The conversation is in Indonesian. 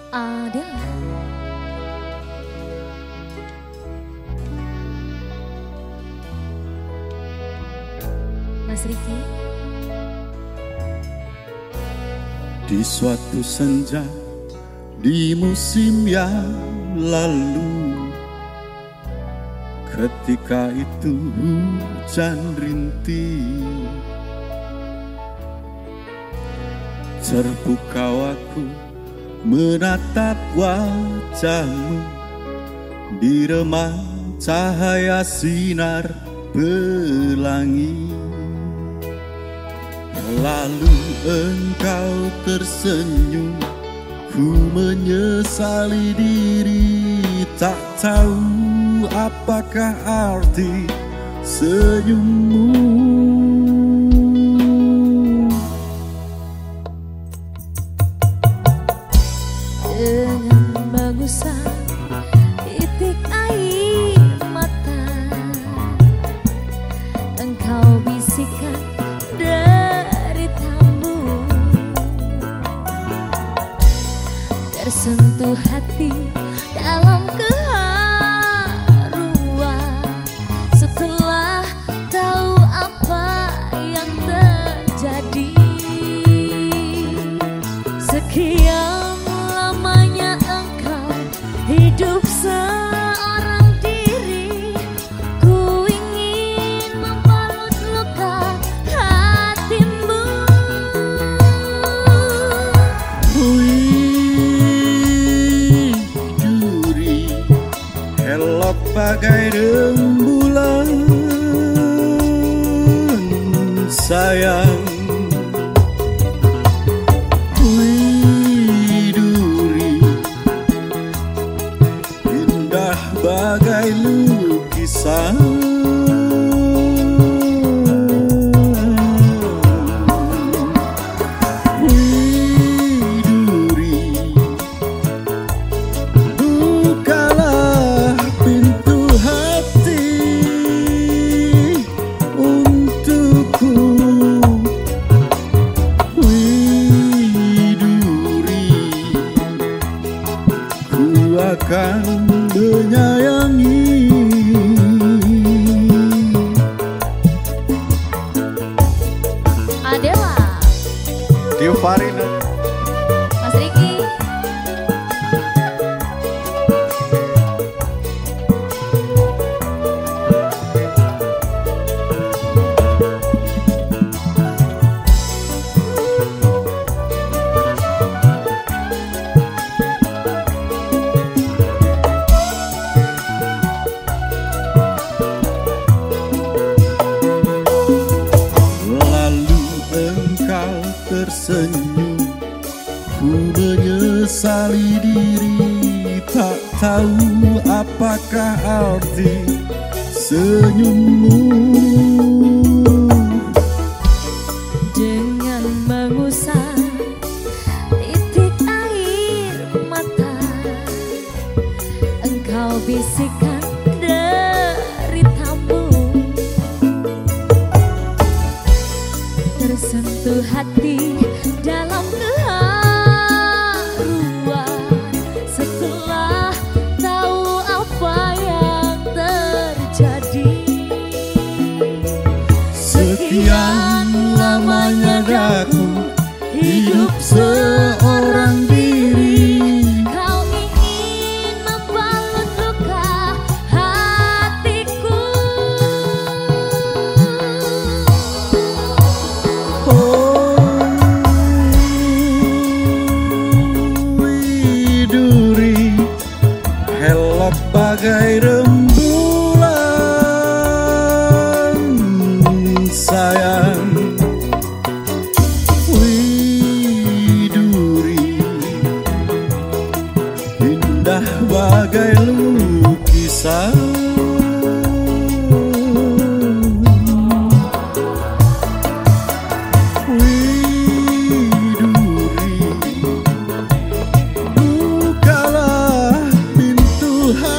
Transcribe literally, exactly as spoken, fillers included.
Adela. Mas Riki. Di suatu senja di musim yang lalu, ketika itu hujan rintih, terpukau aku menatap wajahmu di remang cahaya sinar pelangi. Lalu engkau tersenyum, ku menyesali diri, tak tahu apakah arti senyummu. Dengan mengusap titik air mata, engkau bisikan deritamu, tersentuh hati dalam keharuan setelah tahu apa yang terjadi. Sekian lamanya engkau hidup seorang diri, ku ingin membalut luka hatimu. Wih, duri, elok bagai rembulan, sayang. Bagai lukisan, widuri, bukalah pintu hati untukku. Widuri, ku akan menyayangi. Adela. Tio Farina. Mas Riki. Tersenyum, ku menyesali diri, tak tahu apakah arti senyummu. Dengan mengusap titik air mata, engkau bisikan deritamu, tersentuh hati dalam keharuan setelah tahu apa yang terjadi. Sekian lamanya aku hidup seorang diri, kau ingin membalut luka hatiku. widuri, elok bagai rembulan, sayang. Widuri, indah bagai lukisan. Widuri, bukalah pintu hati